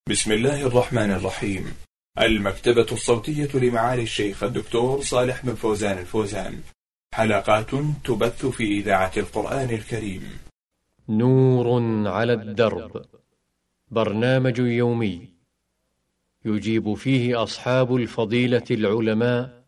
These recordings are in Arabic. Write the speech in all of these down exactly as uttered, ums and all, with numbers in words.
بسم الله الرحمن الرحيم. المكتبة الصوتية لمعالي الشيخ الدكتور صالح بن فوزان الفوزان، حلقات تبث في إذاعة القرآن الكريم. نور على الدرب، برنامج يومي يجيب فيه أصحاب الفضيلة العلماء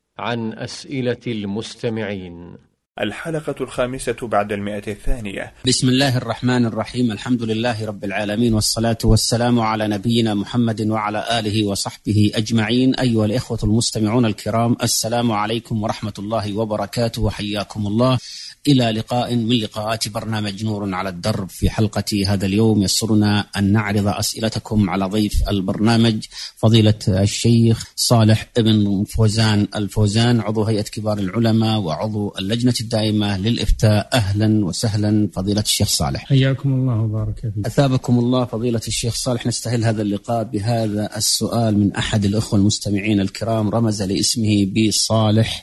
عن أسئلة المستمعين. الحلقة الخامسة بعد المئة الثانية. بسم الله الرحمن الرحيم. الحمد لله رب العالمين، والصلاة والسلام على نبينا محمد وعلى آله وصحبه أجمعين. أيها الإخوة المستمعون الكرام، السلام عليكم ورحمة الله وبركاته، وحياكم الله إلى لقاء من لقاءات برنامج نور على الدرب. في حلقة هذا اليوم يسرنا أن نعرض أسئلتكم على ضيف البرنامج فضيلة الشيخ صالح بن فوزان الفوزان، عضو هيئة كبار العلماء وعضو اللجنة الدائمة للإفتاء. أهلا وسهلا فضيلة الشيخ صالح. حياكم الله وبارك فيكم. أثابكم الله فضيلة الشيخ صالح. نستهل هذا اللقاء بهذا السؤال من أحد الأخوة المستمعين الكرام، رمز لاسمه بصالح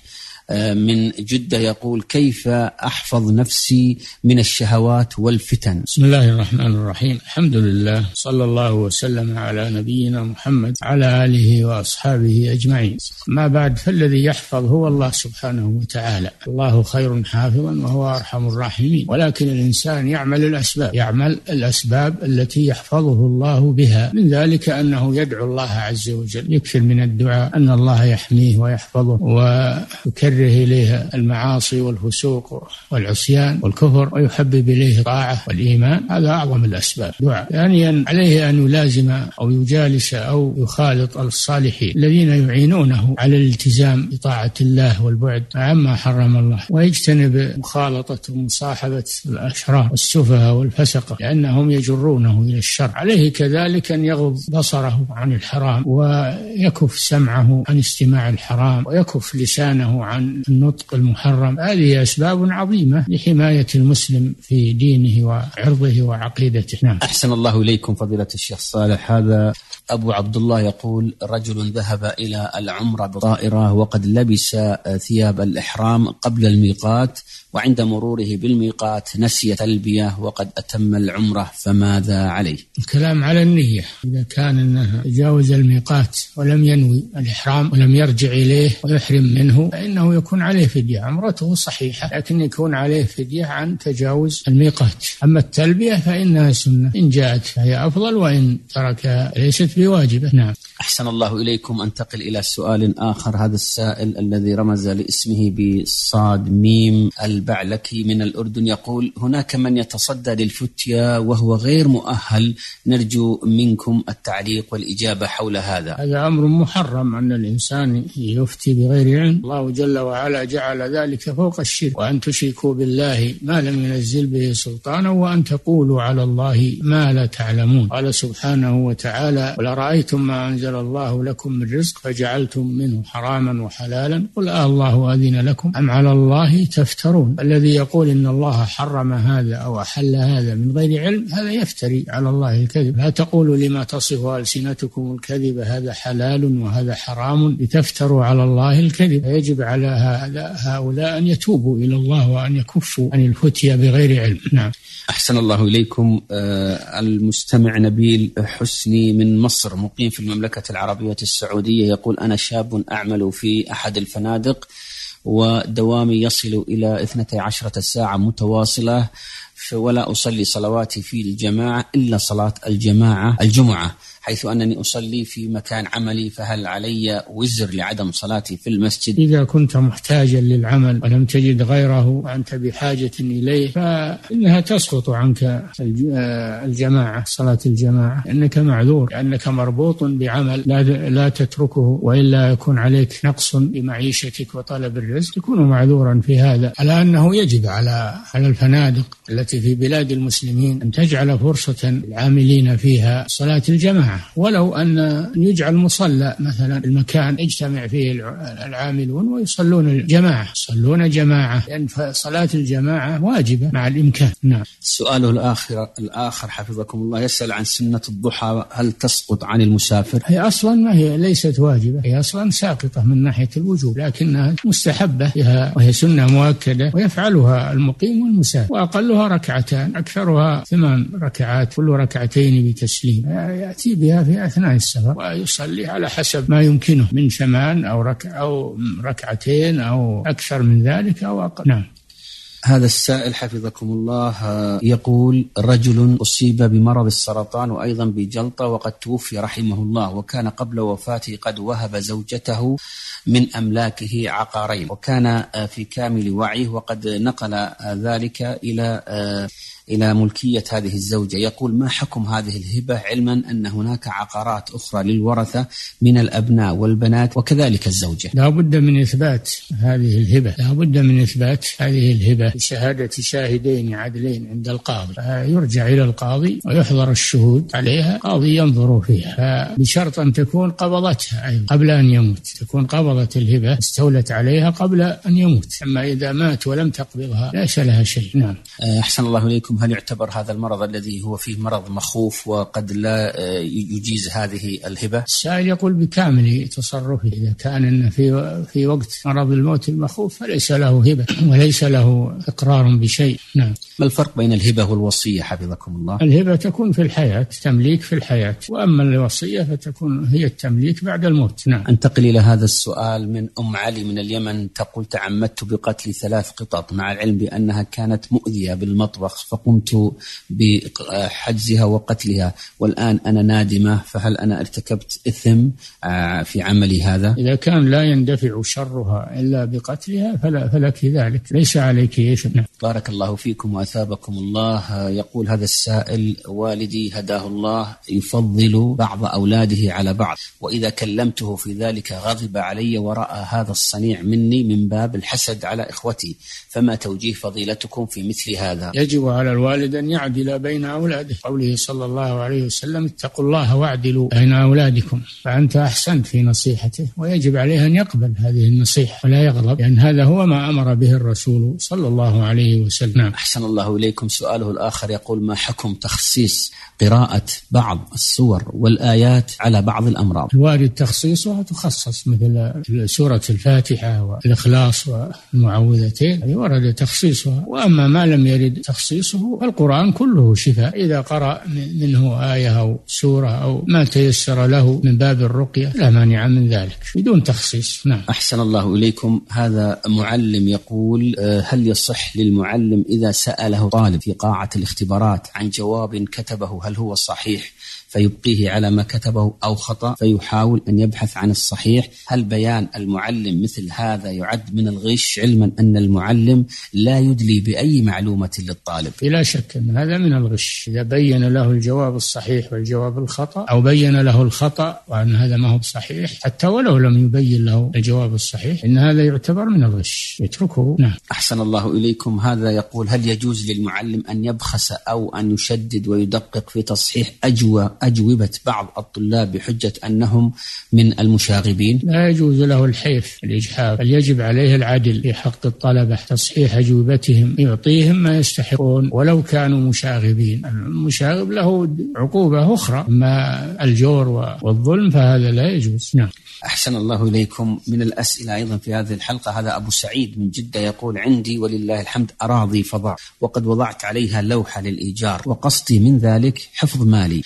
من جدة، يقول: كيف أحفظ نفسي من الشهوات والفتن؟ بسم الله الرحمن الرحيم. الحمد لله، صلى الله وسلم على نبينا محمد على آله وأصحابه أجمعين. ما بعد، فالذي يحفظ هو الله سبحانه وتعالى، الله خير حافظا وهو أرحم الراحمين. ولكن الإنسان يعمل الأسباب يعمل الأسباب التي يحفظه الله بها، من ذلك أنه يدعو الله عز وجل، يكثر من الدعاء أن الله يحميه ويحفظه ويكرر إليه المعاصي والفسوق والعصيان والكفر، ويحبب إليه الطاعة والإيمان. هذا أعظم الأسباب. دعاء. ثانيا، عليه أن يلازم أو يجالس أو يخالط الصالحين الذين يعينونه على الالتزام بطاعة الله والبعد عما حرم الله، ويجتنب مخالطة ومصاحبة الأشرار والسفهاء والفسقة، لأنهم يجرونه إلى الشر. عليه كذلك أن يغض بصره عن الحرام، ويكف سمعه عن استماع الحرام، ويكف لسانه عن النطق المحرم. هذه أسباب عظيمة لحماية المسلم في دينه وعرضه وعقيدته. نعم. أحسن الله إليكم فضيلة الشيخ صالح. هذا أبو عبد الله يقول: رجل ذهب إلى العمرة بطائرة وقد لبس ثياب الإحرام قبل الميقات، وعند مروره بالميقات نسي تلبية وقد أتم العمرة، فماذا عليه؟ الكلام على النية. إذا كان أنه تجاوز الميقات ولم ينوي الإحرام ولم يرجع إليه ويحرم منه، فإنه يكون عليه فدية. عمرته صحيحة، لكن يكون عليه فدية عن تجاوز الميقات. أما التلبية فإنها سنة، إن جاءت فهي أفضل، وإن تركها ليست بواجبة. نعم. أحسن الله إليكم. أنتقل إلى سؤال آخر. هذا السائل الذي رمز لاسمه بصاد ميم البعلكي من الأردن، يقول: هناك من يتصدى للفتية وهو غير مؤهل، نرجو منكم التعليق والإجابة حول هذا. هذا أمر محرم، أن الإنسان يفتي بغير علم. الله جل وعلا جعل ذلك فوق الشرك، وأن تشركوا بالله ما لم ينزل به سلطانا، وأن تقولوا على الله ما لا تعلمون. قال سبحانه وتعالى: ولرأيتم ما أنزل الله لكم من رزق فجعلتم منه حراما وحلالا قل آه الله أذن لكم أم على الله تفترون. الذي يقول إن الله حرم هذا أو أحل هذا من غير علم، هذا يفتري على الله الكذب. لا تقولوا لما تصف ألسنتكم الكذب هذا حلال وهذا حرام لتفتروا على الله الكذب. يجب على هذا هؤلاء أن يتوبوا إلى الله وأن يكفوا عن الفتية بغير علم. نعم. أحسن الله إليكم. آه المستمع نبيل حسني من مصر، مقيم في المملكة العربية السعودية، يقول: أنا شاب أعمل في أحد الفنادق، ودوامي يصل إلى اثنتي عشرة ساعة متواصلة، ولا أصلي صلواتي في الجماعة إلا صلاة الجماعة الجمعة، حيث أنني أصلي في مكان عملي، فهل علي وزر لعدم صلاتي في المسجد؟ إذا كنت محتاجا للعمل ولم تجد غيره وأنت بحاجة إليه، فإنها تسقط عنك الجماعة، صلاة الجماعة، لأنك معذور، لأنك مربوط بعمل لا, لا تتركه، وإلا يكون عليك نقص بمعيشتك وطلب الرزق، تكون معذورا في هذا. على أنه يجب على على الفنادق التي في بلاد المسلمين أن تجعل فرصة العاملين فيها صلاة الجماعة، ولو أن يجعل مصلى مثلا المكان يجتمع فيه العاملون ويصلون الجماعة، يصلون جماعة، لأن صلاة الجماعة واجبة مع الإمكان. نعم. سؤاله الآخر الآخر حفظكم الله، يسأل عن سنة الضحى، هل تسقط عن المسافر؟ هي أصلا ما هي ليست واجبة، هي أصلا ساقطة من ناحية الوجوب، لكنها مستحبة، وهي سنة مؤكدة ويفعلها المقيم والمسافر، وأقلها ركعة ركعتان أكثرها ثمان ركعات كل ركعتين بتسليم، يأتي بها في أثناء السفر ويصلي على حسب ما يمكنه من ثمان أو ركع أو ركعتين أو أكثر من ذلك أو أقل. نعم. هذا السائل حفظكم الله يقول: رجل أصيب بمرض السرطان وأيضا بجلطة وقد توفي رحمه الله، وكان قبل وفاته قد وهب زوجته من أملاكه عقارين، وكان في كامل وعيه وقد نقل ذلك إلى إلى ملكية هذه الزوجة. يقول: ما حكم هذه الهبة، علما أن هناك عقارات أخرى للورثة من الأبناء والبنات وكذلك الزوجة؟ لا بد من إثبات هذه الهبة، لا بد من إثبات هذه الهبة بشهادة شاهدين عدلين عند القاضي، يرجع إلى القاضي ويحضر الشهود عليها، قاضي ينظر فيها بشرط أن تكون قبضتها أيضا قبل أن يموت، تكون قبضت الهبة استولت عليها قبل أن يموت، أما إذا مات ولم تقبضها ليس لها شيء. نعم. أحسن الله إليكم. هل يعتبر هذا المرض الذي هو فيه مرض مخوف وقد لا يجيز هذه الهبة؟ السائل يقول بكامل تصرفه، إذا كان في في وقت مرض الموت المخوف فليس له هبة وليس له إقرار بشيء. نعم. ما الفرق بين الهبة والوصية حفظكم الله؟ الهبة تكون في الحياة، تمليك في الحياة، وأما الوصية فتكون هي التمليك بعد الموت. نعم. أنتقل إلى هذا السؤال من أم علي من اليمن، تقول: تعمدت بقتل ثلاث قطط مع العلم بأنها كانت مؤذية بالمطبخ، فقمت بحجزها وقتلها، والآن أنا نادمة، فهل أنا ارتكبت إثم في عملي هذا؟ إذا كان لا يندفع شرها إلا بقتلها فلا فلك ذلك، ليس عليك إثم. بارك الله فيكم وأثابكم الله. يقول هذا السائل: والدي هداه الله يفضل بعض أولاده على بعض، وإذا كلمته في ذلك غضب علي ورأى هذا الصنيع مني من باب الحسد على إخوتي، فما توجيه فضيلتكم في مثل هذا؟ يجب على الوالد أن يعدل بين أولاده، قوله صلى الله عليه وسلم: اتقوا الله واعدلوا بين أولادكم، فأنت أحسنت في نصيحته ويجب عليه أن يقبل هذه النصيحة ولا يغضب، لأن هذا هو ما أمر به الرسول صلى الله عليه وسلم. أحسن الله إليكم. سؤاله الآخر يقول: ما حكم تخصيص قراءة بعض السور والآيات على بعض الأمراض؟ الوارد تخصيصها تخصص، مثل سورة الفاتحة والإخلاص والمعوذتين ورد تخصيصها، وأما ما لم يرد تخصيصه فالقرآن كله شفاء، إذا قرأ منه آية أو سورة أو ما تيسر له من باب الرقية لا مانع من ذلك بدون تخصيص. نعم. أحسن الله إليكم. هذا معلم يقول: هل يصح للمعلم إذا سأله طالب في قاعة الاختبارات عن جواب كتبه هل هو صحيح فيبقيه على ما كتبه أو خطأ فيحاول أن يبحث عن الصحيح؟ هل بيان المعلم مثل هذا يعد من الغش، علما أن المعلم لا يدلي بأي معلومة للطالب؟ بلا شك أن هذا من الغش، إذا بين له الجواب الصحيح والجواب الخطأ، أو بين له الخطأ وأن هذا ما هو صحيح حتى ولو لم يبين له الجواب الصحيح، إن هذا يعتبر من الغش، يتركه. نعم. أحسن الله إليكم. هذا يقول: هل يجوز للمعلم أن يبخس أو أن يشدد ويدقق في تصحيح أجوبة أجوبة بعض الطلاب بحجة أنهم من المشاغبين؟ لا يجوز له الحيف الإجحاف، بل يجب عليه العدل في حق الطلبة، تصحيح أجوبتهم، يعطيهم ما يستحقون ولو كانوا مشاغبين. المشاغب له عقوبة أخرى، أما الجور والظلم فهذا لا يجوز. نعم. أحسن الله إليكم. من الأسئلة أيضا في هذه الحلقة هذا أبو سعيد من جدة يقول: عندي ولله الحمد أراضي فضاء وقد وضعت عليها لوحة للإيجار، وقصدي من ذلك حفظ مالي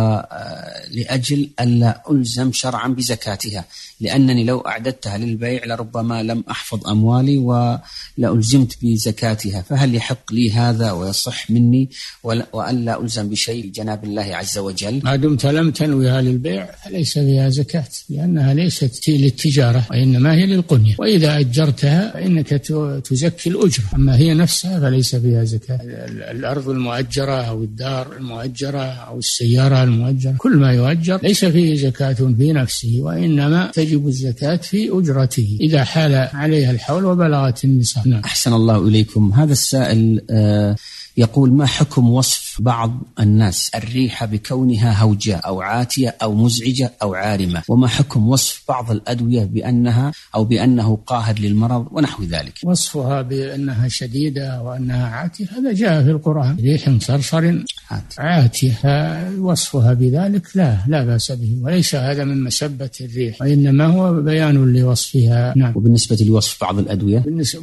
ولأجل ألا ألزم شرعا بزكاتها، لأنني لو أعددتها للبيع لربما لم أحفظ أموالي ولألزمت بزكاتها، فهل يحق لي هذا ويصح مني وألا ألزم بشيء جناب الله عز وجل؟ ما دمت لم تنويها للبيع فليس فيها زكاة، لأنها ليست للتجارة وإنما هي للقنية، وإذا أجرتها فإنك تزكي الأجرة، أما هي نفسها فليس فيها زكاة. الأرض المؤجرة أو الدار المؤجرة أو السيارة المؤجرة، كل ما يؤجر ليس فيه زكاة في نفسه، وإنما تجب الزكاة في أجرته إذا حال عليها الحول وبلغت النصاب. نعم. أحسن الله إليكم. هذا السائل آه يقول: ما حكم وصف وصف بعض الناس الريح بكونها هوجاء أو عاتية أو مزعجة أو عارمة، وما حكم وصف بعض الأدوية بأنها أو بأنه قاهر للمرض ونحو ذلك؟ وصفها بأنها شديدة وأنها عاتية هذا جاء في القرآن، ريح صرصر عاتية، وصفها بذلك لا لا بأس به، وليس هذا من مسبة الريح، وإنما هو بيان لوصفها. نعم. وبالنسبة لوصف بعض الأدوية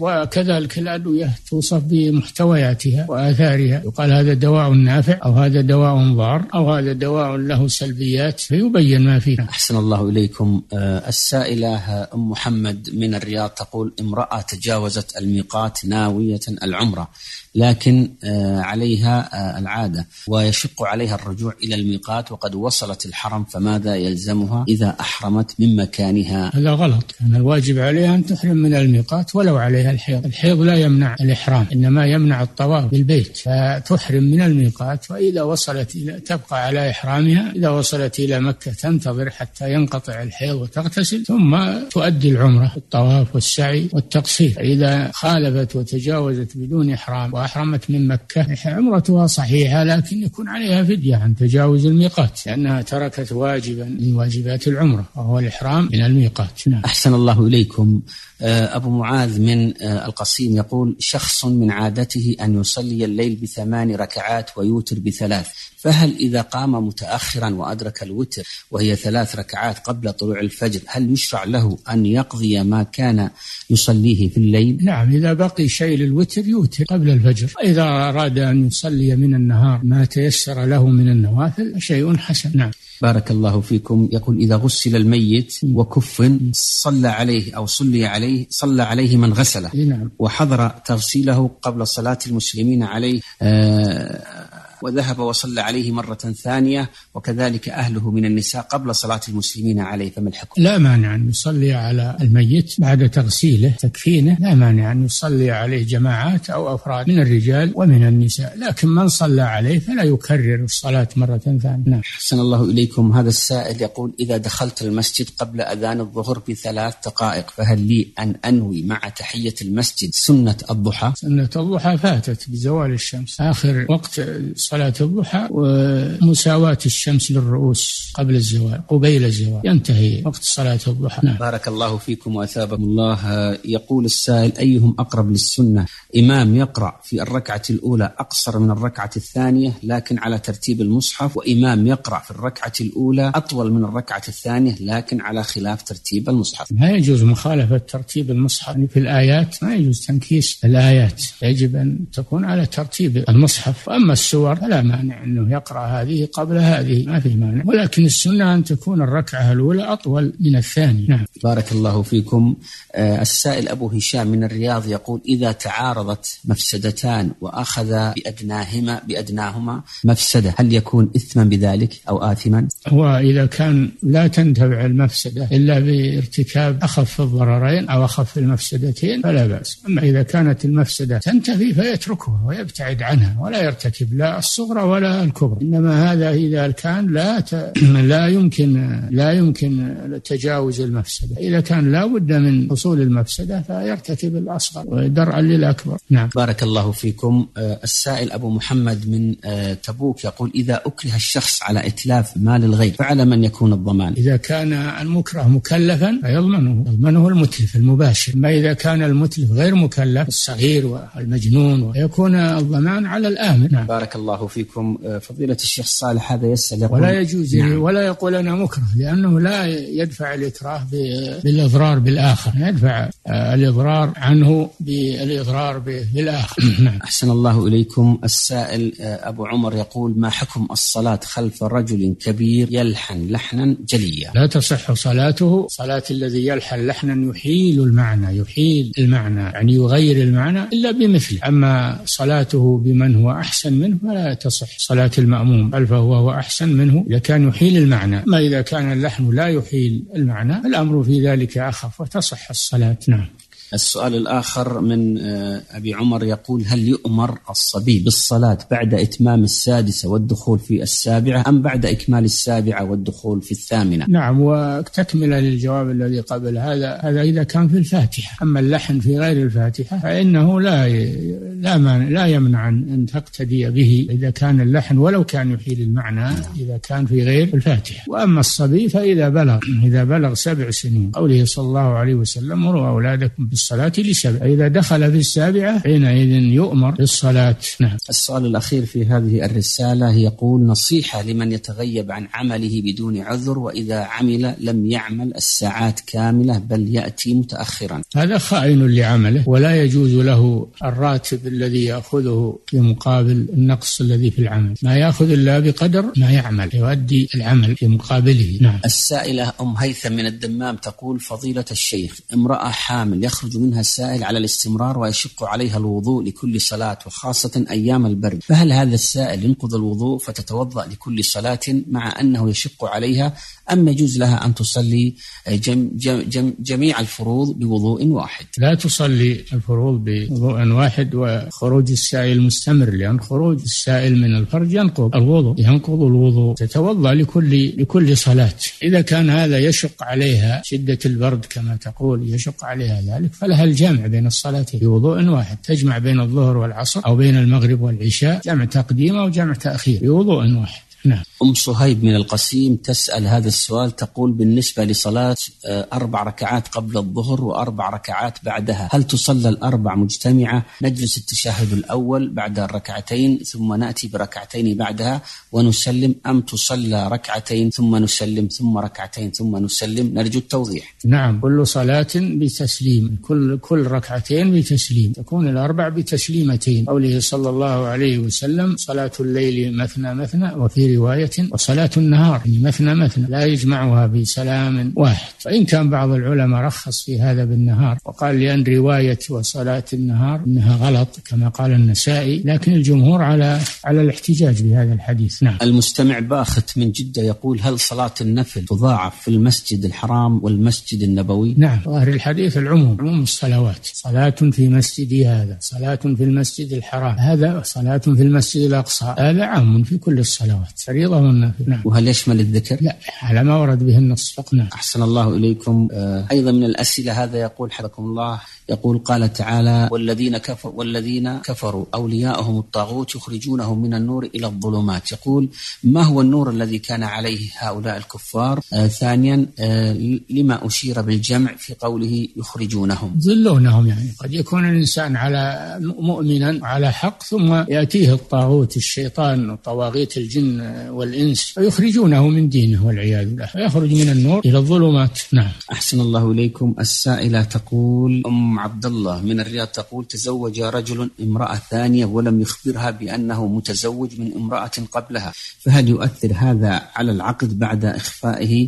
وكذلك الأدوية توصف بمحتوياتها وآثارها، يقال هذا دواء نافع أو هذا دواء ضار أو هذا دواء له سلبيات، فيبين ما فيه. أحسن الله إليكم. السائلة أم محمد من الرياض تقول: امرأة تجاوزت الميقات ناوية العمرة، لكن عليها العادة ويشق عليها الرجوع إلى الميقات وقد وصلت الحرم، فماذا يلزمها إذا أحرمت من مكانها؟ هذا غلط، كان الواجب عليها أن تحرم من الميقات ولو عليها الحيض. الحيض لا يمنع الإحرام، إنما يمنع الطواف بالبيت، فتحرم من الميقات، وإذا وصلت إلى تبقى على إحرامها، إذا وصلت إلى مكة تنتظر حتى ينقطع الحيض وتغتسل، ثم تؤدي العمرة الطواف والسعي والتقصير. فإذا خالفت وتجاوزت بدون إحرام وأحرمت من مكة عمرتها صحيحة، لكن يكون عليها فدية عن تجاوز الميقات، لأنها تركت واجبا من واجبات العمرة وهو الإحرام من الميقات. نعم. أحسن الله إليكم. أبو معاذ من القصيم يقول: شخص من عادته أن يصلي الليل بثمان ركعات ويوتر بثلاث، فهل إذا قام متأخرا وأدرك الوتر وهي ثلاث ركعات قبل طلوع الفجر هل يشرع له أن يقضي ما كان يصليه في الليل؟ نعم، إذا بقي شيء للوتر يوتر قبل الفجر، وإذا أراد أن يصلي من النهار ما تيسر له من النوافل شيء حسن. نعم. بارك الله فيكم. يقول: إذا غسل الميت وكفن صلى عليه أو صلي عليه صلى عليه من غسله، نعم، وحضر تغسيله قبل صلاة المسلمين عليه آه وذهب وصلى عليه مرة ثانية، وكذلك أهله من النساء قبل صلاة المسلمين عليه، فما الحكم؟ لا مانع أن يصلي على الميت بعد تغسيله تكفينه، لا مانع أن يصلي عليه جماعات أو أفراد من الرجال ومن النساء، لكن من صلى عليه فلا يكرر الصلاة مرة ثانية. نعم. أحسن الله إليكم. هذا السائل يقول: إذا دخلت المسجد قبل أذان الظهر بثلاث دقائق فهل لي أن أنوي مع تحية المسجد سنة الضحى؟ سنة الضحى فاتت بزوال الشمس، آخر وقت صلاة الضحى ومساواة الشمس للرؤوس قبل الزوال قبيل الزوال ينتهي وقت صلاة الضحى. نعم. بارك الله فيكم وأثابكم الله. يقول السائل: أيهم أقرب للسنة، إمام يقرأ في الركعة الأولى أقصر من الركعة الثانية لكن على ترتيب المصحف، وإمام يقرأ في الركعة الأولى أطول من الركعة الثانية لكن على خلاف ترتيب المصحف؟ ما يجوز مخالفة ترتيب المصحف في الآيات، ما يجوز تنكيس الآيات، يجب أن تكون على ترتيب المصحف. وأما السور فلا مانع أنه يقرأ هذه قبل هذه، ما في مانع، ولكن السنة أن تكون الركعة الأولى أطول من الثانية. نعم. بارك الله فيكم. آه السائل أبو هشام من الرياض يقول: إذا تعارضت مفسدتان وأخذ بأدناهما بأدناهما مفسدة هل يكون إثما بذلك أو آثما؟ وإذا كان لا تنتفع المفسدة إلا بارتكاب أخف الضررين أو أخف المفسدتين فلا بأس، أما إذا كانت المفسدة تنتفي فيتركها ويبتعد عنها ولا يرتكب لا الصغرى ولا الكبرى، إنما هذا إذا كان لا ت... لا يمكن لا يمكن تجاوز المفسدة، إذا كان لا بد من حصول المفسدة فيرتكب الأصغر ودرءا للأكبر. نعم. بارك الله فيكم. السائل أبو محمد من تبوك يقول: إذا أكره الشخص على إتلاف مال الغير فعلى من يكون الضمان؟ إذا كان المكره مكلفا فيضمنه يضمنه المتلف المباشر، ما إذا كان المتلف غير مكلف الصغير والمجنون ويكون الضمان على الآمن. نعم. بارك الله فيكم. فضيلة الشيخ صالح هذا يسأل يقول: ولا يجوز نعم. ولا يقول أنا مكره، لأنه لا يدفع الإكراه بالإضرار بالآخر، يدفع الإضرار عنه بالإضرار بالآخر. نعم. أحسن الله إليكم. السائل أبو عمر يقول: ما حكم الصلاة خلف رجل كبير يلحن لحنا جليا؟ لا تصح صلاته، صلاة الذي يلحن لحنا يحيل المعنى يحيل المعنى يعني يغير المعنى إلا بمثله، أما صلاته بمن هو أحسن منه فلا تصح صلاة المأموم بل فهو هو أحسن منه إذا كان يحيل المعنى، ما إذا كان اللحن لا يحيل المعنى الأمر في ذلك أخف وتصح الصلاة. نعم. السؤال الآخر من أبي عمر يقول: هل يؤمر الصبي بالصلاة بعد إتمام السادسة والدخول في السابعة أم بعد إكمال السابعة والدخول في الثامنة؟ نعم، وتكمل للجواب الذي قبل هذا، هذا إذا كان في الفاتحة. أما اللحن في غير الفاتحة فإنه لا لا لا يمنع أن تقتدي به إذا كان اللحن ولو كان يحيل المعنى إذا كان في غير الفاتحة. وأما الصبي فإذا بلغ إذا بلغ سبع سنين، قوله صلى الله عليه وسلم: مروا أولادكم بالصلاة لسبع، إذا دخل في السابعة حينئذ يؤمر بالصلاة. نعم. السؤال الأخير في هذه الرسالة يقول: نصيحة لمن يتغيب عن عمله بدون عذر، وإذا عمل لم يعمل الساعات كاملة بل يأتي متأخرا. هذا خائن لعمله، ولا يجوز له الراتب الذي يأخذه في مقابل النقص الذي في العمل، ما يأخذ إلا بقدر ما يعمل، يؤدي العمل في مقابله. نعم. السائلة أم هيثم من الدمام تقول: فضيلة الشيخ، امرأة حامل يخرج منها السائل على الاستمرار ويشق عليها الوضوء لكل صلاة وخاصة أيام البرد، فهل هذا السائل ينقض الوضوء فتتوضأ لكل صلاة مع أنه يشق عليها، أم يجوز لها أن تصلي جم جم جم جميع الفروض بوضوء واحد؟ لا تصلي الفروض بوضوء واحد وخروج السائل مستمر، لأن خروج السائل من الفرج ينقض الوضوء ينقض الوضوء تتوضأ لكل لكل صلاة. إذا كان هذا يشق عليها شدة البرد كما تقول يشق عليها ذلك، فلها الجمع بين الصلاتين بوضوء واحد، تجمع بين الظهر والعصر أو بين المغرب والعشاء، جمع تقديم أو جمع تأخير بوضوء واحد. نعم. أم صهيب من القسيم تسأل هذا السؤال، تقول: بالنسبة لصلاة أربع ركعات قبل الظهر وأربع ركعات بعدها، هل تصلى الأربع مجتمعة نجلس التشهد الأول بعد الركعتين ثم نأتي بركعتين بعدها ونسلم، أم تصلى ركعتين ثم نسلم ثم ركعتين ثم نسلم؟ نرجو التوضيح. نعم، كل صلاة بتسليم، كل كل ركعتين بتسليم، تكون الأربع بتسليمتين، قوله صلى الله عليه وسلم: صلاة الليل مثنى مثنى، وفي رواية وصلاة النهار مثنى مثنى، لا يجمعها بسلام واحد. فإن كان بعض العلماء رخص في هذا بالنهار وقال لأن رواية وصلاة النهار إنها غلط كما قال النسائي، لكن الجمهور على على الاحتجاج بهذا الحديث. نعم. المستمع باخت من جدة يقول: هل صلاة النفل تضاعف في المسجد الحرام والمسجد النبوي؟ نعم، ظاهر الحديث العموم، عموم الصلوات، صلاة في مسجدي هذا، صلاة في المسجد الحرام هذا، صلاة في المسجد الأقصى هذا، عام في كل الصلوات، فريضة والنافلة. نعم. وهل يشمل الذكر؟ لا، على ما ورد به النص فقط. نعم. أحسن الله إليكم. آه أيضا من الأسئلة هذا يقول حفظكم الله، يقول: قال تعالى: والذين كفروا والذين كفروا أولياءهم الطاغوت يخرجونهم من النور إلى الظلمات. يقول: ما هو النور الذي كان عليه هؤلاء الكفار؟ آه ثانيا، آه لما أشير بالجمع في قوله يخرجونهم؟ ظلونهم، يعني قد يكون الإنسان على مؤمنا على حق ثم يأتيه الطاغوت الشيطان وطواغيت الجن والإنس فيخرجونه من دينه والعياذ بالله، فيخرج من النور إلى الظلمات. نعم. أحسن الله إليكم. السائلة تقول: أم عبد الله من الرياض تقول: تزوج رجل امرأة ثانية ولم يخبرها بأنه متزوج من امرأة قبلها، فهل يؤثر هذا على العقد بعد إخفائه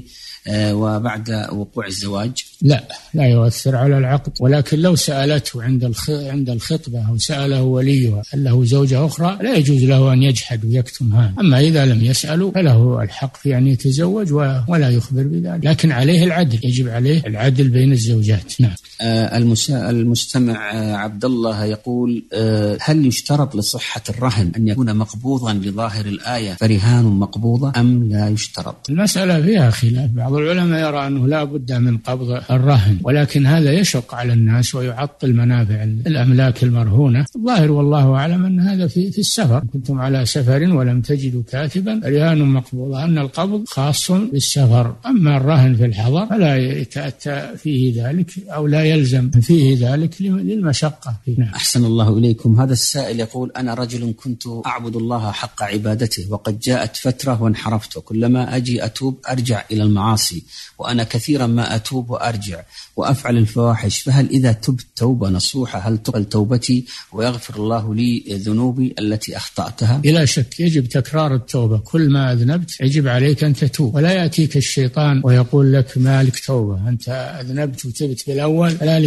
وبعد وقوع الزواج؟ لا، لا يؤثر على العقد، ولكن لو سألته عند عند الخطبة أو سأله وليها هل له زوجة أخرى لا يجوز له أن يجحد ويكتم هذا. أما إذا لم يسأله فله الحق في أن يتزوج ولا يخبر بذلك، لكن عليه العدل، يجب عليه العدل بين الزوجات. نعم. آه المستمع آه عبد الله يقول: آه هل يشترط لصحة الرهن أن يكون مقبوضا لظاهر الآية فرهان مقبوضة أم لا يشترط؟ المسألة فيها خلاف، بعض العلماء يرى أنه لا بد من قبض الرهن، ولكن هذا يشق على الناس ويعطل منافع الأملاك المرهونة. الظاهر والله أعلم أن هذا في, في السفر، كنتم على سفر ولم تجدوا كاتبا فرهان مقبوضة، أن القبض خاص بالسفر، أما الرهن في الحضر فلا يتأتى فيه ذلك أو لا يلزم فيه ذلك للمشقة فيه. نعم. أحسن الله إليكم. هذا السائل يقول: أنا رجل كنت أعبد الله حق عبادته، وقد جاءت فترة وانحرفت، وكلما أجي أتوب أرجع إلى المعاصي، وأنا كثيرا ما أتوب وأرجع وأفعل الفواحش، فهل إذا تبت توبة نصوحة هل تقبل توبتي ويغفر الله لي ذنوبي التي أخطأتها؟ بلا شك يجب تكرار التوبة، كل ما أذنبت يجب عليك أن تتوب، ولا يأتيك الشيطان ويقول لك ما لك توبة، أنت أذنبت وتبت بالأول فلا لك توبة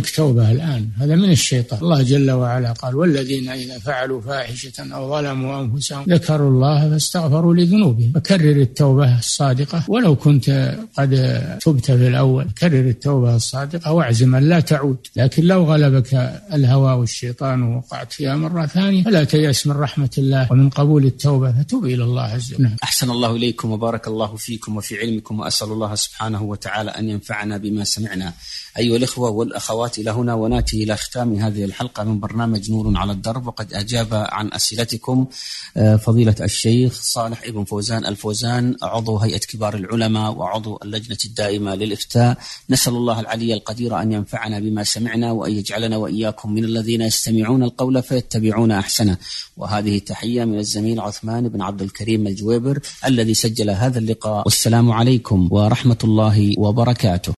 التوبة الآن، هذا من الشيطان. الله جل وعلا قال: والذين إذا فعلوا فاحشة أو ظلموا أنفسهم ذكروا الله فاستغفروا لذنوبهم. فكرر التوبة الصادقة ولو كنت قد تبت في الأول، كرر التوبة الصادقة واعزم أن لا تعود. لكن لو غلبك الهوى والشيطان ووقعت فيها مرة ثانية فلا تيأس من رحمة الله ومن قبول التوبة، فتوب إلى الله عز وجل. أحسن الله إليكم وبارك الله فيكم وفي علمكم، وأسأل الله سبحانه وتعالى أن ينفعنا بما سمعنا. أيها الإخوة والأخوات، إلى هنا ونأتي إلى ختام هذه الحلقة من برنامج نور على الدرب، وقد أجاب عن أسئلتكم فضيلة الشيخ صالح ابن فوزان الفوزان، عضو هيئة كبار العلماء وعضو اللجنة الدائمة للإفتاء. نسأل الله العلي القدير أن ينفعنا بما سمعنا وأن يجعلنا وإياكم من الذين يستمعون القول فيتبعون أحسنه. وهذه تحية من الزميل عثمان بن عبد الكريم الجويبر الذي سجل هذا اللقاء، والسلام عليكم ورحمة الله وبركاته.